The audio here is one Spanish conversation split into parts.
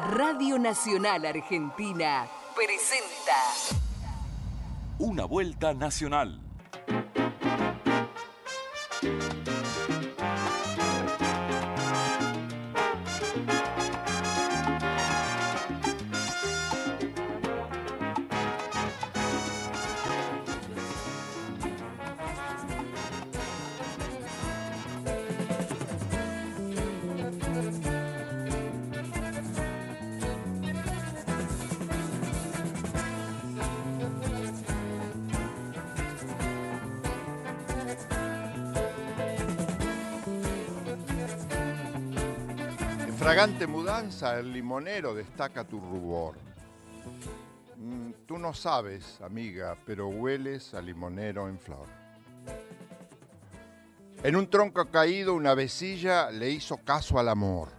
Radio Nacional Argentina presenta Una Vuelta Nacional. Fragante mudanza, el limonero destaca tu rubor. Tú no sabes, amiga, pero hueles a limonero en flor. En un tronco caído una avecilla le hizo caso al amor.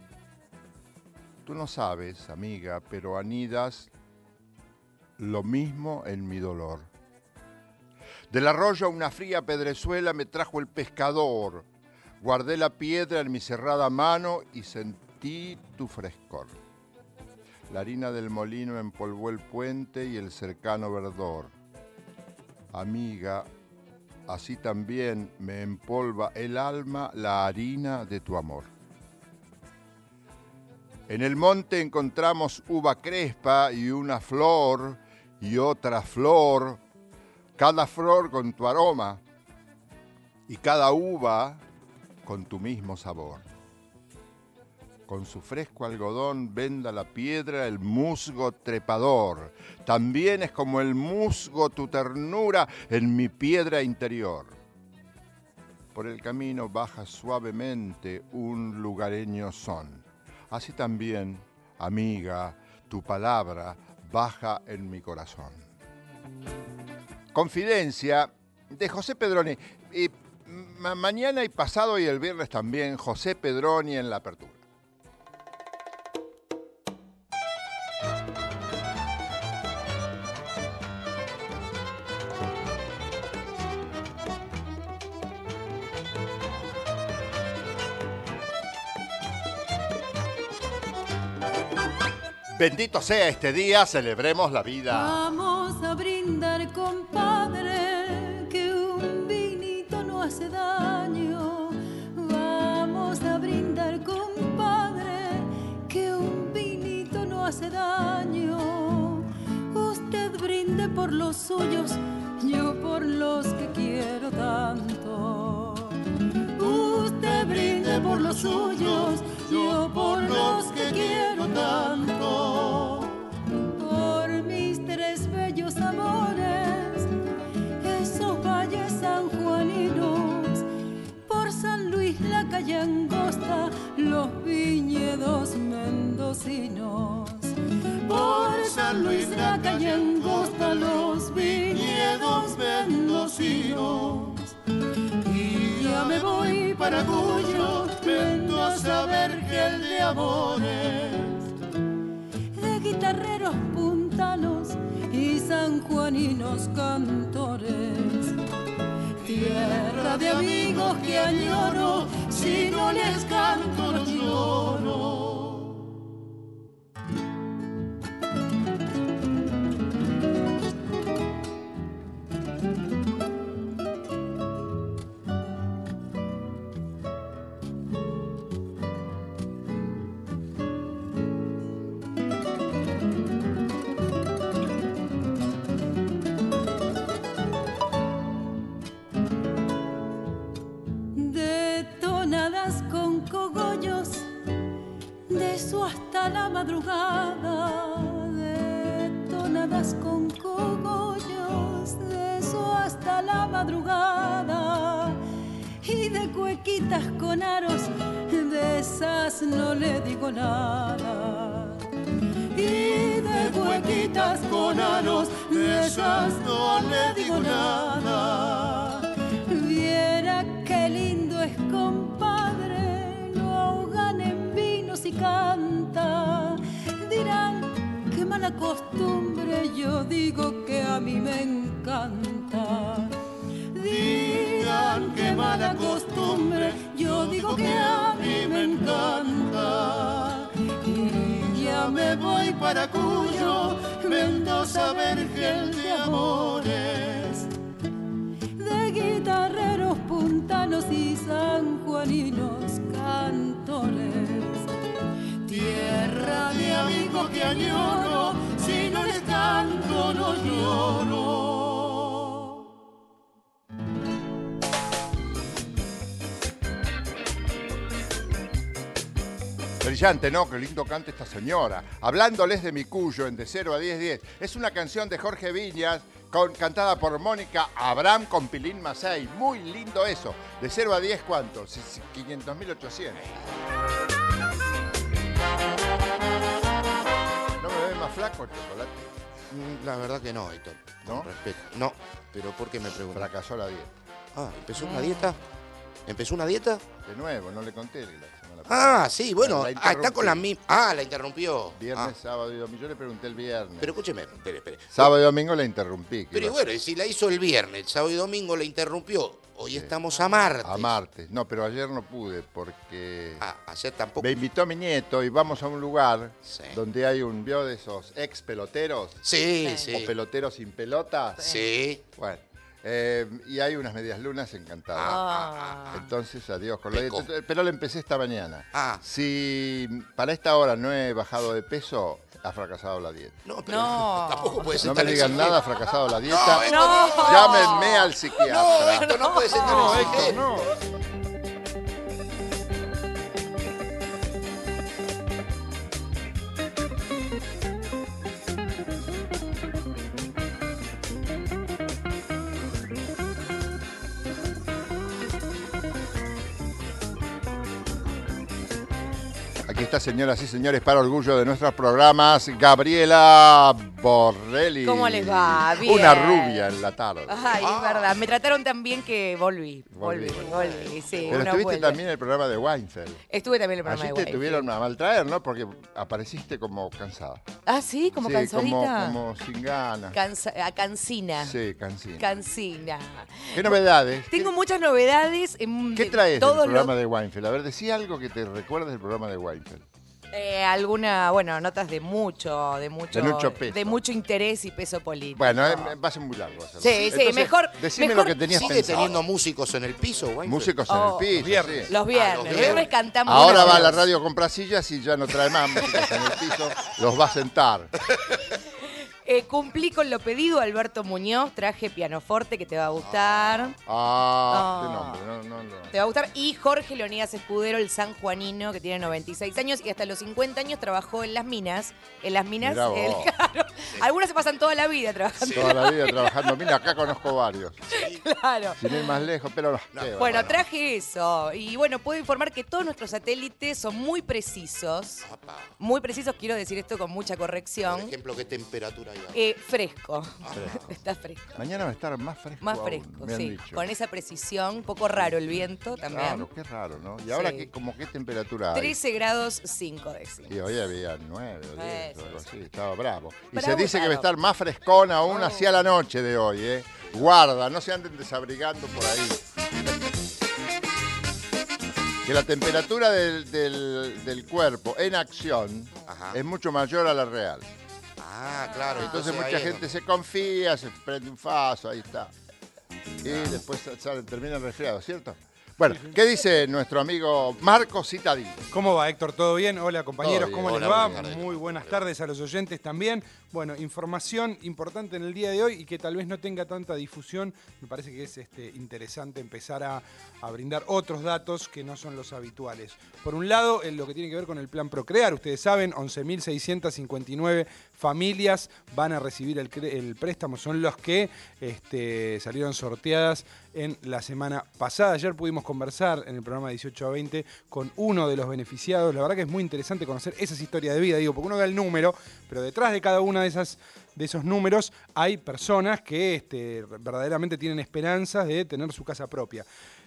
Tú no sabes, amiga, pero anidas lo mismo en mi dolor. Del arroyo a una fría pedrezuela me trajo el pescador. Guardé la piedra en mi cerrada mano y sentí tu frescor. La harina del molino empolvó el puente y el cercano verdor. Amiga, así también me empolva el alma la harina de tu amor. En el monte encontramos uva crespa y una flor y otra flor, cada flor con tu aroma y cada uva con tu mismo sabor. Con su fresco algodón venda la piedra el musgo trepador. También es como el musgo tu ternura en mi piedra interior. Por el camino baja suavemente un lugareño son. Así también, amiga, tu palabra baja en mi corazón. Confidencia de José Pedroni. Mañana y pasado y el viernes también, José Pedroni en la apertura. Bendito sea este día, celebremos la vida. Vamos a brindar, compadre, que un vinito no hace daño. Vamos a brindar, compadre, que un vinito no hace daño. Usted brinde por los suyos, yo por los que quiero tanto. Usted brinde por los suyos, yo por los que quiero tanto. Por mis tres bellos amores, esos valles sanjuaninos. Por San Luis la calle angosta, los viñedos mendocinos. Por San Luis la calle angosta, los viñedos mendocinos. Ya me voy para Cuyo, vengo a saber que el de amores, de guitarreros puntanos y sanjuaninos cantores. Tierra de amigos que añoro, si no les canto no lloro. La madrugada, detonadas con cogollos, de eso hasta la madrugada, y de cuequitas con aros, de esas no le digo nada. Y de cuequitas con aros, de esas no le digo nada. Viera qué lindo es, compadre, lo ahogan en vinos y canta. Dirán qué mala costumbre, yo digo que a mí me encanta. Digan qué mala costumbre, yo digo que a mí me encanta. Y ya me voy para Cuyo, Mendoza, vergel de amores. De guitarreros puntanos y sanjuaninos cantores. Tierra de amigos que añoro, si no les canto no lloro. Brillante, ¿no? Qué lindo canta esta señora. Hablándoles de mi Cuyo en De 0 a 10, 10. Es una canción de Jorge Viñas cantada por Mónica Abraham con Pilín Masay. Muy lindo eso. De 0 a 10, ¿cuánto? 500.800. ¿No me ves más flaco, Chocolate? La verdad que no, Héctor. ¿No? Con respeto. No, pero ¿por qué me preguntas? Fracasó la dieta. Ah, ¿empezó una dieta? ¿Empezó una dieta? De nuevo, no le conté la semana pasada. Ah, sí, bueno, La está con la misma. Ah, la interrumpió. Viernes, sábado y domingo. Yo le pregunté el viernes. Pero escúcheme, espere. Sábado y domingo la interrumpí. Pero y bueno, y si la hizo el viernes, sábado y domingo la interrumpió. Hoy estamos a martes. A martes. No, pero ayer no pude porque ayer tampoco. me invitó mi nieto y vamos a un lugar Sí. donde hay un ¿vio de esos ex peloteros? Sí, sí. O peloteros sin pelota. Sí. Bueno, y hay unas medias lunas encantadas. Entonces, adiós con la Pecó. dieta. Pero la empecé esta mañana. Ah. Si para esta hora no he bajado de peso, ha fracasado la dieta. No, pero No. tampoco puede ser No me tan digan exigente. nada, ha fracasado la dieta. No. Llámenme al psiquiatra. No, esto no puede ser tan exigente. no. Aquí está, señoras y señores, para orgullo de nuestros programas, Gabriela Borrelli. ¿Cómo les va? Bien. Una rubia en la tarde. Ay, es verdad. Me trataron tan bien que volví. Volví. Sí, Pero una estuviste vuelta. también en el programa de Weinfeld. Estuve también en el programa Allí de te Weinfeld. tuvieron a maltraer, ¿no? Porque apareciste como cansada. Ah, sí, como sí, cansadita. como sin ganas. Cansina. Sí, cansina. Cansina. ¿Qué novedades? Tengo muchas novedades. ¿Qué traes del todos programa de Weinfeld? A ver, decí algo que te recuerdes del programa de Weinfeld. Notas de mucho peso. de mucho interés y peso político. Bueno, va a ser muy largo. hacerlo. Sí, sí, Entonces, mejor- Decime mejor- lo que tenías ¿Sigue pensado. teniendo músicos en el piso, Weinfeld? Músicos en Oh, el piso. los Sí. Los viernes. los Los viernes. viernes cantamos. Ahora una va a la vez. radio con sillas y ya no trae más músicos en el piso. Los va a sentar. Cumplí con lo pedido, Alberto Muñoz. Traje pianoforte que te va a gustar. Qué nombre. No. Te va a gustar. Y Jorge Leonidas Escudero, el sanjuanino, que tiene 96 años y hasta los 50 años trabajó en las minas. En las minas, Mirá vos. claro, algunas se pasan toda la vida trabajando. Toda la vida trabajando. Mira, acá conozco varios. Claro. Sin ir más lejos, pero Bueno, traje eso. Y bueno, puedo informar que todos nuestros satélites son muy precisos. Apa. Muy precisos, quiero decir esto con mucha Por corrección. ejemplo, ¿qué temperatura hay ahora? Fresco. Fresco. Está fresco. Mañana va a estar más fresco. Más aún, fresco, me han sí. dicho. Con esa precisión. Un poco raro el viento también. Claro, qué raro, ¿no? Y ahora, Sí. ¿qué temperatura hay? 13 grados 5 décimos. Y hoy había 9 o 10 o algo Sí, así. Estaba bravo. Y Bravo, se dice que va a bravo. estar más frescona aún hacia la noche de hoy, ¿eh? Guarda, no se anden desabrigando por ahí. Que la temperatura del cuerpo en acción Ajá. es mucho mayor a la real. Ah, claro. Entonces ahí mucha es gente se confía, se prende un faso, ahí está. Y después terminan resfriados, ¿cierto? Bueno, ¿qué dice nuestro amigo Marco Citadini? ¿Cómo va, Héctor? ¿Todo bien? Hola, compañeros, Todo bien. ¿cómo les Hola, va? buenas tardes. Muy buenas tardes a los oyentes también. Bueno, información importante en el día de hoy y que tal vez no tenga tanta difusión. Me parece que es interesante empezar a brindar otros datos que no son los habituales. Por un lado, en lo que tiene que ver con el plan Procrear, ustedes saben, 11.659 familias van a recibir el préstamo, son los que salieron sorteadas en la semana pasada. Ayer pudimos conversar en el programa 18 a 20 con uno de los beneficiados. La verdad que es muy interesante conocer esas historias de vida, digo, porque uno ve el número, pero detrás de cada una de esos números hay personas que verdaderamente tienen esperanzas de tener su casa propia.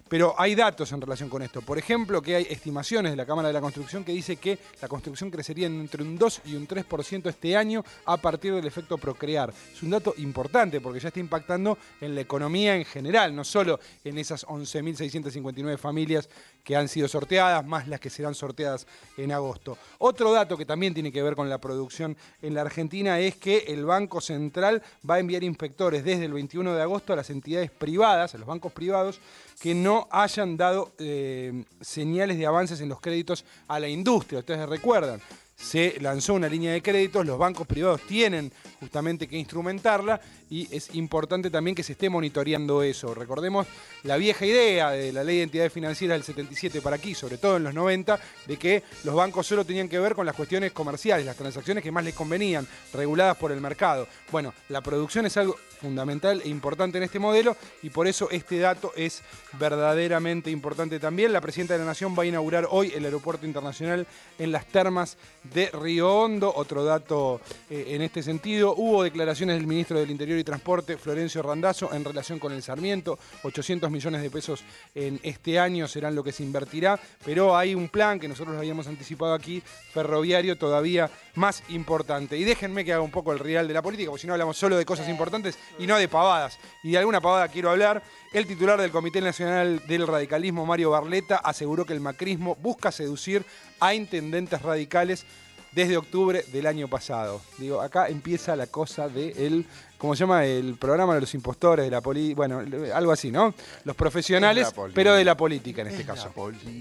Pero hay datos en relación con esto. Por ejemplo, que hay estimaciones de la Cámara de la Construcción que dice que la construcción crecería entre un 2 y un 3% este año a partir del efecto Procrear. Es un dato importante porque ya está impactando en la economía en general, no solo en esas 11.659 familias que han sido sorteadas, más las que serán sorteadas en agosto. Otro dato que también tiene que ver con la producción en la Argentina es que el Banco Central va a enviar inspectores desde el 21 de agosto a las entidades privadas, a los bancos privados, que no hayan dado señales de avances en los créditos a la industria. Ustedes recuerdan, se lanzó una línea de créditos, los bancos privados tienen justamente que instrumentarla y es importante también que se esté monitoreando eso. Recordemos la vieja idea de la Ley de Entidades Financieras del 77 para aquí, sobre todo en los 90, de que los bancos solo tenían que ver con las cuestiones comerciales, las transacciones que más les convenían, reguladas por el mercado. Bueno, la producción es algo fundamental e importante en este modelo y por eso este dato es verdaderamente importante también. La Presidenta de la Nación va a inaugurar hoy el Aeropuerto Internacional en las termas de Río Hondo. Otro dato en este sentido, hubo declaraciones del Ministro del Interior y Transporte, Florencio Randazzo, en relación con el Sarmiento. 800 millones de pesos en este año serán lo que se invertirá, pero hay un plan que nosotros lo habíamos anticipado aquí, ferroviario, todavía más importante. Y déjenme que haga un poco el real de la política, porque si no hablamos solo de cosas importantes y no de pavadas. Y de alguna pavada quiero hablar. El titular del Comité Nacional del Radicalismo, Mario Barletta, aseguró que el macrismo busca seducir a intendentes radicales desde octubre del año pasado. Digo, acá empieza la cosa de ¿cómo se llama? El programa de los impostores, de la política, bueno, algo así, ¿no? Los profesionales, pero de la política en este caso.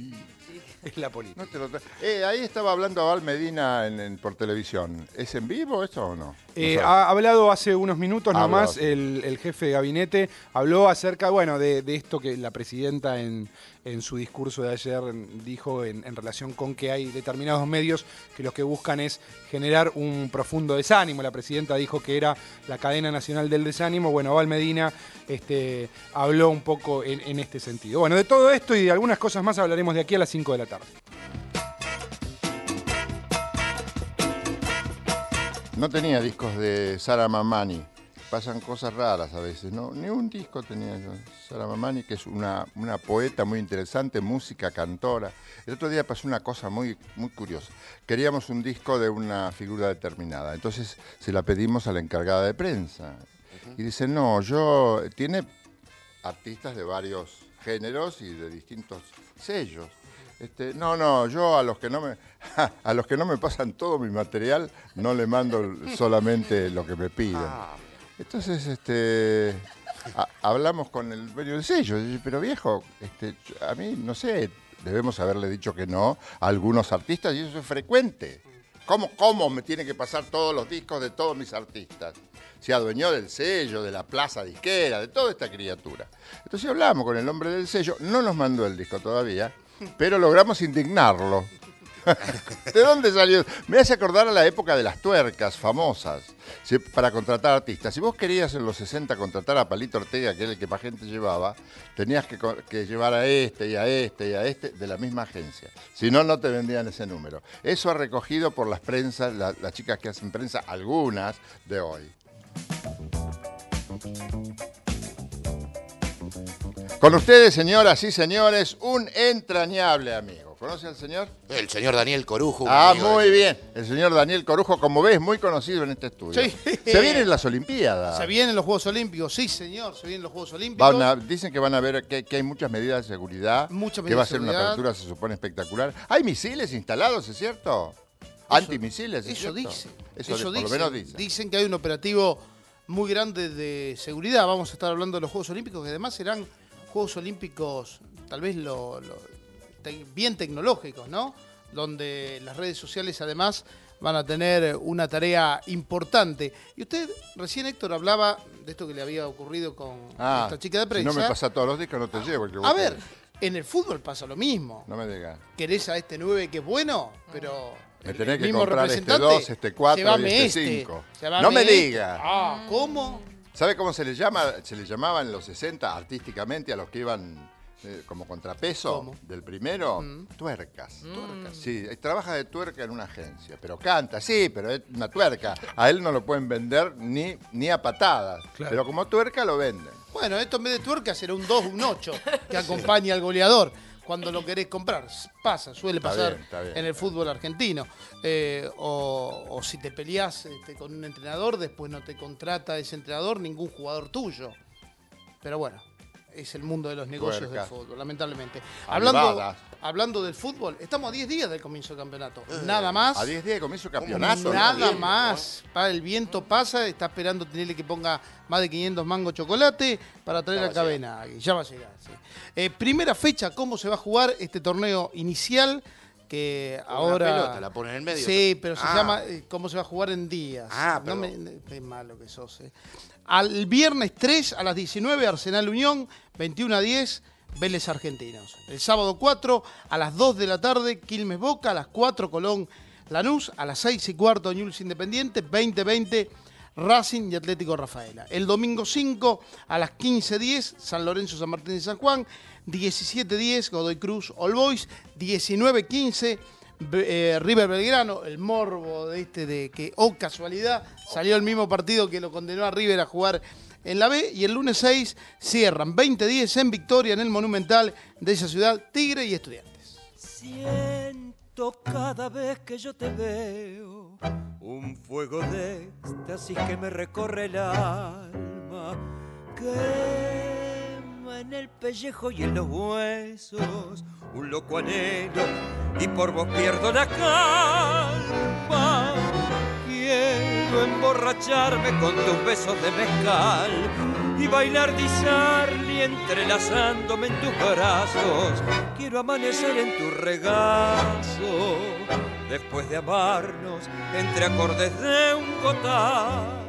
Es la política. No te lo ahí estaba hablando Abal Medina por televisión. ¿Es en vivo esto o no? Ha hablado hace unos minutos nomás el jefe de gabinete, habló acerca, bueno, de esto que la presidenta en su discurso de ayer dijo en relación con que hay determinados medios que los que buscan es generar un profundo desánimo. La presidenta dijo que era la cadena nacional del desánimo. Bueno, Abal Medina habló un poco en este sentido. Bueno, de todo esto y de algunas cosas más hablaremos de aquí a las 5 de la tarde. No tenía discos de Sara Mamani. Pasan cosas raras a veces, ¿no? Ni un disco tenía yo. Sara Mamani, que es una poeta muy interesante, música, cantora. El otro día pasó una cosa muy, muy curiosa. Queríamos un disco de una figura determinada. Entonces se la pedimos a la encargada de prensa. Y dice, no, tiene artistas de varios géneros y de distintos sellos. No, yo a los que no me pasan todo mi material no le mando solamente lo que me piden. Entonces, hablamos con el dueño del sello, pero viejo, a mí, no sé, debemos haberle dicho que no a algunos artistas y eso es frecuente. ¿Cómo me tiene que pasar todos los discos de todos mis artistas? Se adueñó del sello, de la plaza disquera, de toda esta criatura. Entonces hablamos con el hombre del sello, no nos mandó el disco todavía, pero logramos indignarlo. ¿De dónde salió? Me hace acordar a la época de las tuercas famosas para contratar artistas. Si vos querías en los 60 contratar a Palito Ortega, que era el que más gente llevaba, tenías que llevar a este y a este y a este de la misma agencia. Si no, no te vendían ese número. Eso ha recogido por las prensas, las chicas que hacen prensa, algunas de hoy. Con ustedes, señoras y señores, un entrañable amigo. ¿Conoce al señor? El señor Daniel Corujo. Muy bien. El señor Daniel Corujo, como ves, muy conocido en este estudio. Sí. Se vienen las Olimpiadas. Se vienen los Juegos Olímpicos, sí, señor, se vienen los Juegos Olímpicos. Dicen que van a ver que hay muchas medidas de seguridad. Que va a ser una apertura, se supone, espectacular. Hay misiles instalados, ¿es cierto? Antimisiles, ¿es cierto? Eso por lo menos dicen. Dicen que hay un operativo muy grande de seguridad. Vamos a estar hablando de los Juegos Olímpicos, que además serán Juegos Olímpicos tal vez bien tecnológicos, ¿no? Donde las redes sociales además van a tener una tarea importante. Y usted, recién Héctor, hablaba de esto que le había ocurrido con esta chica de prensa. Si no me pasa todos los discos, no te llevo. A ver, en el fútbol pasa lo mismo. No me digas. Querés a este 9 que es bueno, pero me tenés que comprar este 2, este 4 y este 5. No me digas. ¿Cómo? ¿Sabe cómo se le llama? Se le llamaba en los 60 artísticamente a los que iban como contrapeso ¿Cómo? del primero, tuercas. Sí, trabaja de tuerca en una agencia, pero canta, sí, pero es una tuerca. A él no lo pueden vender ni a patadas, Claro. pero como tuerca lo venden. Bueno, esto en vez de tuerca será un 2, un 8 que acompaña al goleador cuando lo querés comprar. Suele Está pasar bien, está bien. en el fútbol argentino. O si te peleás con un entrenador, después no te contrata ese entrenador ningún jugador tuyo. Pero bueno, es el mundo de los negocios Tuerca. del fútbol, lamentablemente. Avivadas. Hablando del fútbol, estamos a 10 días del comienzo del campeonato. Nada más. A 10 días de comienzo del campeonato. Nada ¿no? más. El viento pasa, está esperando tenerle que ponga más de 500 mangos de chocolate para traer Ya la va a cadena. Ya va a llegar, sí. Primera fecha, ¿cómo se va a jugar este torneo inicial? Que Con ahora. una pelota, la ponen en el medio. Sí, pero se Ah. llama ¿cómo se va a jugar en días? Ah, No perdón. qué malo que sos. Al viernes 3 a las 19, Arsenal Unión, 21 a 10. Vélez Argentinos. El sábado 4 a las 2 de la tarde, Quilmes Boca, a las 4 Colón Lanús, a las 6:15 Newell's Independiente, 20:20 Racing y Atlético Rafaela. El domingo 5 a las 15:10 San Lorenzo San Martín de San Juan, 17:10 Godoy Cruz All Boys, 19:15 River Belgrano, el morbo de que, casualidad, salió el mismo partido que lo condenó a River a jugar en la B, y el lunes 6 cierran 20:10 en Victoria, en el Monumental de esa ciudad, Tigre y Estudiantes. Siento cada vez que yo te veo un fuego de éxtasis que me recorre el alma, quema en el pellejo y en los huesos un loco anhelo y por vos pierdo la calma. Quiero emborracharme con tus besos de mezcal y bailar disarli entrelazándome en tus brazos. Quiero amanecer en tu regazo después de amarnos entre acordes de un gotá.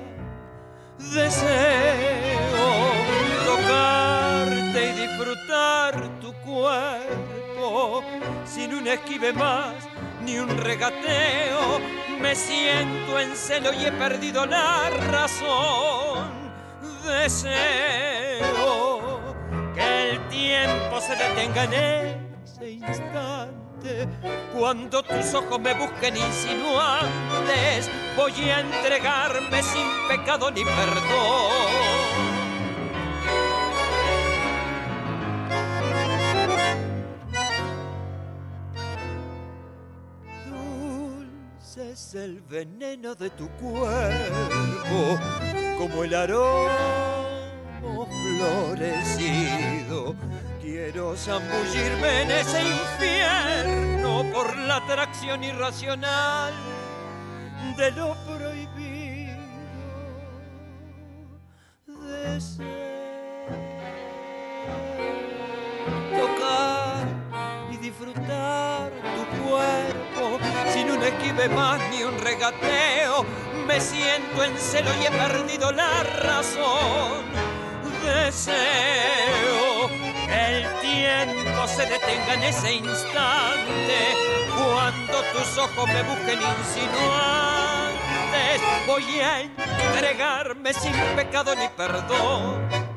Deseo tocarte y disfrutar tu cuerpo sin un esquive más ni un regateo. Me siento en celo y he perdido la razón. Deseo que el tiempo se detenga en ese instante. Cuando tus ojos me busquen insinuantes, voy a entregarme sin pecado ni perdón. Es el veneno de tu cuerpo, como el aroma florecido. Quiero zambullirme en ese infierno por la atracción irracional de lo prohibido. Deseo tocar y disfrutar tu cuerpo sin un esquive más ni un regateo. Me siento en celo y he perdido la razón. Deseo que el tiempo se detenga en ese instante. Cuando tus ojos me busquen insinuantes, voy a entregarme sin pecado ni perdón.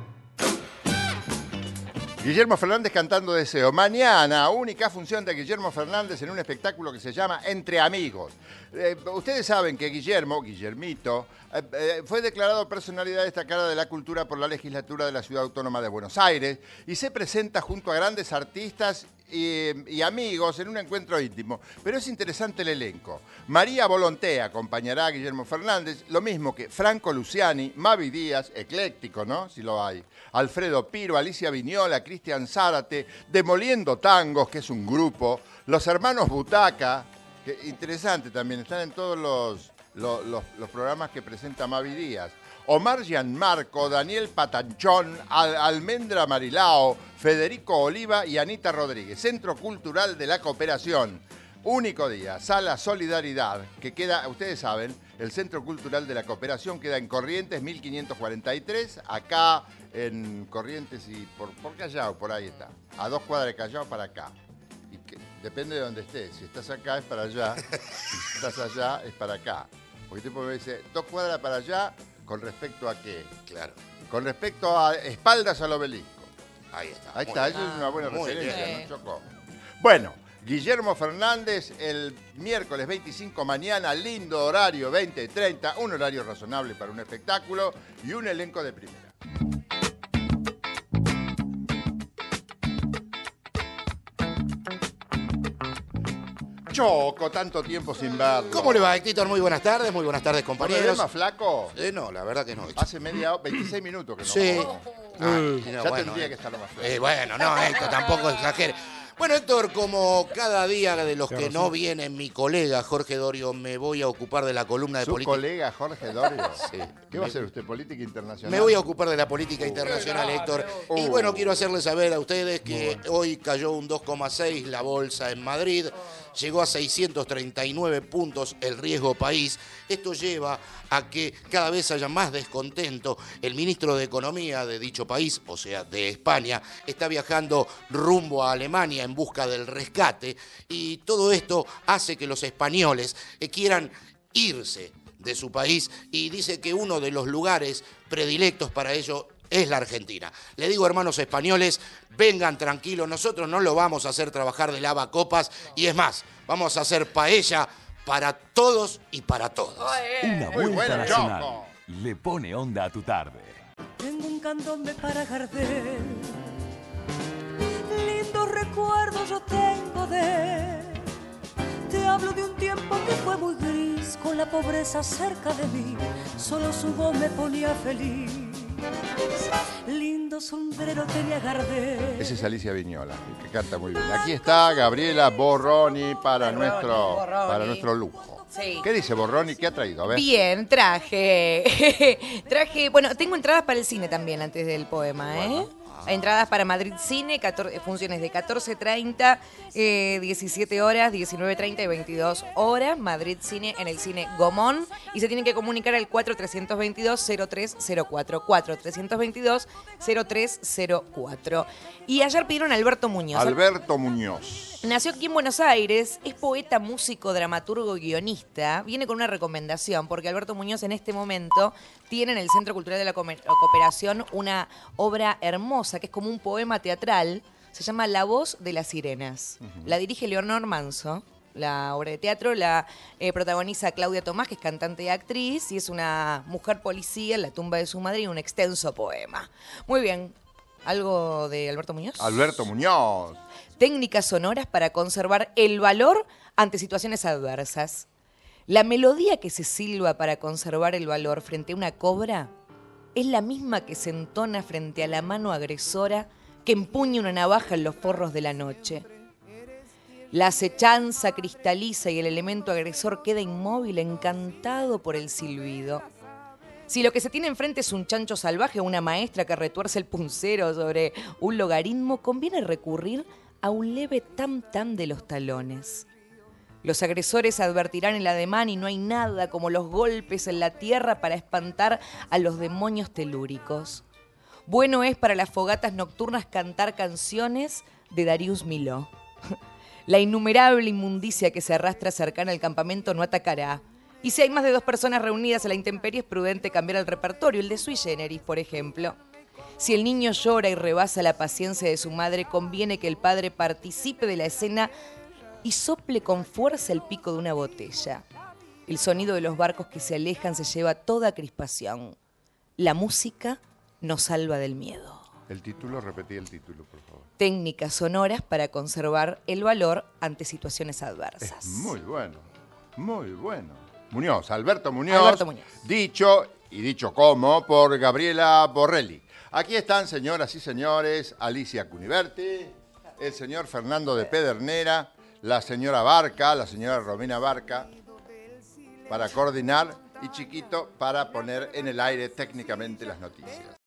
Guillermo Fernández cantando Deseo. Mañana, única función de Guillermo Fernández en un espectáculo que se llama Entre Amigos. Ustedes saben que Guillermito, fue declarado personalidad destacada de la cultura por la legislatura de la Ciudad Autónoma de Buenos Aires y se presenta junto a grandes artistas y amigos en un encuentro íntimo. Pero es interesante el elenco. María Volonté acompañará a Guillermo Fernández, lo mismo que Franco Luciani, Mavi Díaz, ecléctico, ¿no? Si lo hay. Alfredo Piro, Alicia Viñola, Cristian Zárate, Demoliendo Tangos, que es un grupo, los hermanos Butaca, que interesante también, están en todos los programas que presenta Mavi Díaz. Omar Gianmarco, Daniel Patanchón, Almendra Marilao, Federico Oliva y Anita Rodríguez. Centro Cultural de la Cooperación. Único día, Sala Solidaridad, que queda, ustedes saben, el Centro Cultural de la Cooperación queda en Corrientes 1543, acá en Corrientes y por Callao, por ahí está. A 2 cuadras de Callao para acá. Y depende de donde estés. Si estás acá es para allá, si estás allá es para acá. Porque tipo me dice, 2 cuadras para allá, ¿con respecto a qué? Claro. Con respecto a espaldas al obelisco. Ahí está. Ahí muy está, bien. esa es una buena Muy referencia, bien. ¿no, Choco? Bueno, Guillermo Fernández el miércoles 25 mañana, lindo horario, 20:30, un horario razonable para un espectáculo y un elenco de primera. Choco, tanto tiempo sin verlo. ¿Cómo le va, Héctor? Muy buenas tardes, ¿No compañeros. me ves más flaco? No, la verdad que no. Hace 26 minutos que no. Sí. Ya tendría que estar más flaco. Bueno, no, Héctor, tampoco exagere. Bueno, Héctor, como cada día de los que no viene mi colega Jorge Dorio, me voy a ocupar de la columna de ¿Su política. colega Jorge Dorio? Sí. ¿Qué va a hacer usted, política internacional? Me voy a ocupar de la política internacional, Héctor. Y bueno, quiero hacerles saber a ustedes que hoy cayó un 2,6 la bolsa en Madrid. Llegó a 639 puntos el riesgo país. Esto lleva a que cada vez haya más descontento. El ministro de Economía de dicho país, o sea, de España, está viajando rumbo a Alemania en busca del rescate. Y todo esto hace que los españoles quieran irse de su país y dice que uno de los lugares predilectos para ello es la Argentina. Le digo, hermanos españoles, vengan tranquilos, nosotros no lo vamos a hacer trabajar de lavacopas y es más, vamos a hacer paella para todos y para todos. Una Muy vuelta bueno, nacional Choco. le pone onda a tu tarde. Tengo un candombe para Gardel, lindos recuerdos yo tengo de él. Te hablo de un tiempo que fue muy gris, con la pobreza cerca de mí, solo su voz me ponía feliz. Lindo sombrero tenía Gardel. Esa es Alicia Viñola, que canta muy bien. Aquí está Gabriela Borroni para nuestro lujo. Sí. ¿Qué dice Borroni? ¿Qué ha traído? A ver. Bien, traje, bueno, tengo entradas para el cine también antes del poema, ¿eh? Entradas para Madrid Cine, funciones de 14:30, 17 horas, 19:30 y 22 horas. Madrid Cine en el Cine Gomón. Y se tienen que comunicar al 4322-0304. 4322-0304. Y ayer pidieron a Alberto Muñoz. Alberto Muñoz. Nació aquí en Buenos Aires, es poeta, músico, dramaturgo, guionista. Viene con una recomendación, porque Alberto Muñoz en este momento tiene en el Centro Cultural de la Cooperación una obra hermosa, que es como un poema teatral. Se llama La voz de las sirenas. La dirige Leonor Manso. La obra de teatro la protagoniza Claudia Tomás, que es cantante y actriz, y es una mujer policía en la tumba de su madre y un extenso poema. Muy bien. ¿Algo de Alberto Muñoz? Alberto Muñoz. Técnicas sonoras para conservar el valor ante situaciones adversas. La melodía que se silba para conservar el valor frente a una cobra es la misma que se entona frente a la mano agresora que empuña una navaja en los forros de la noche. La acechanza cristaliza y el elemento agresor queda inmóvil, encantado por el silbido. Si lo que se tiene enfrente es un chancho salvaje o una maestra que retuerce el puncero sobre un logaritmo, conviene recurrir a un leve tam-tam de los talones. Los agresores advertirán el ademán y no hay nada como los golpes en la tierra para espantar a los demonios telúricos. Bueno es para las fogatas nocturnas cantar canciones de Darius Milhaud. La innumerable inmundicia que se arrastra cercana al campamento no atacará. Y si hay más de 2 personas reunidas a la intemperie, es prudente cambiar el repertorio, el de sui generis, por ejemplo. Si el niño llora y rebasa la paciencia de su madre, conviene que el padre participe de la escena y sople con fuerza el pico de una botella. El sonido de los barcos que se alejan se lleva toda crispación. La música nos salva del miedo. El título, repetí el título, por favor. Técnicas sonoras para conservar el valor ante situaciones adversas. Es muy bueno, muy bueno. Muñoz, Alberto Muñoz. Alberto Muñoz. Dicho como por Gabriela Borrelli. Aquí están, señoras y señores, Alicia Cuniverti, el señor Fernando de Pedernera, la señora Barca, la señora Romina Barca, para coordinar y Chiquito para poner en el aire técnicamente las noticias.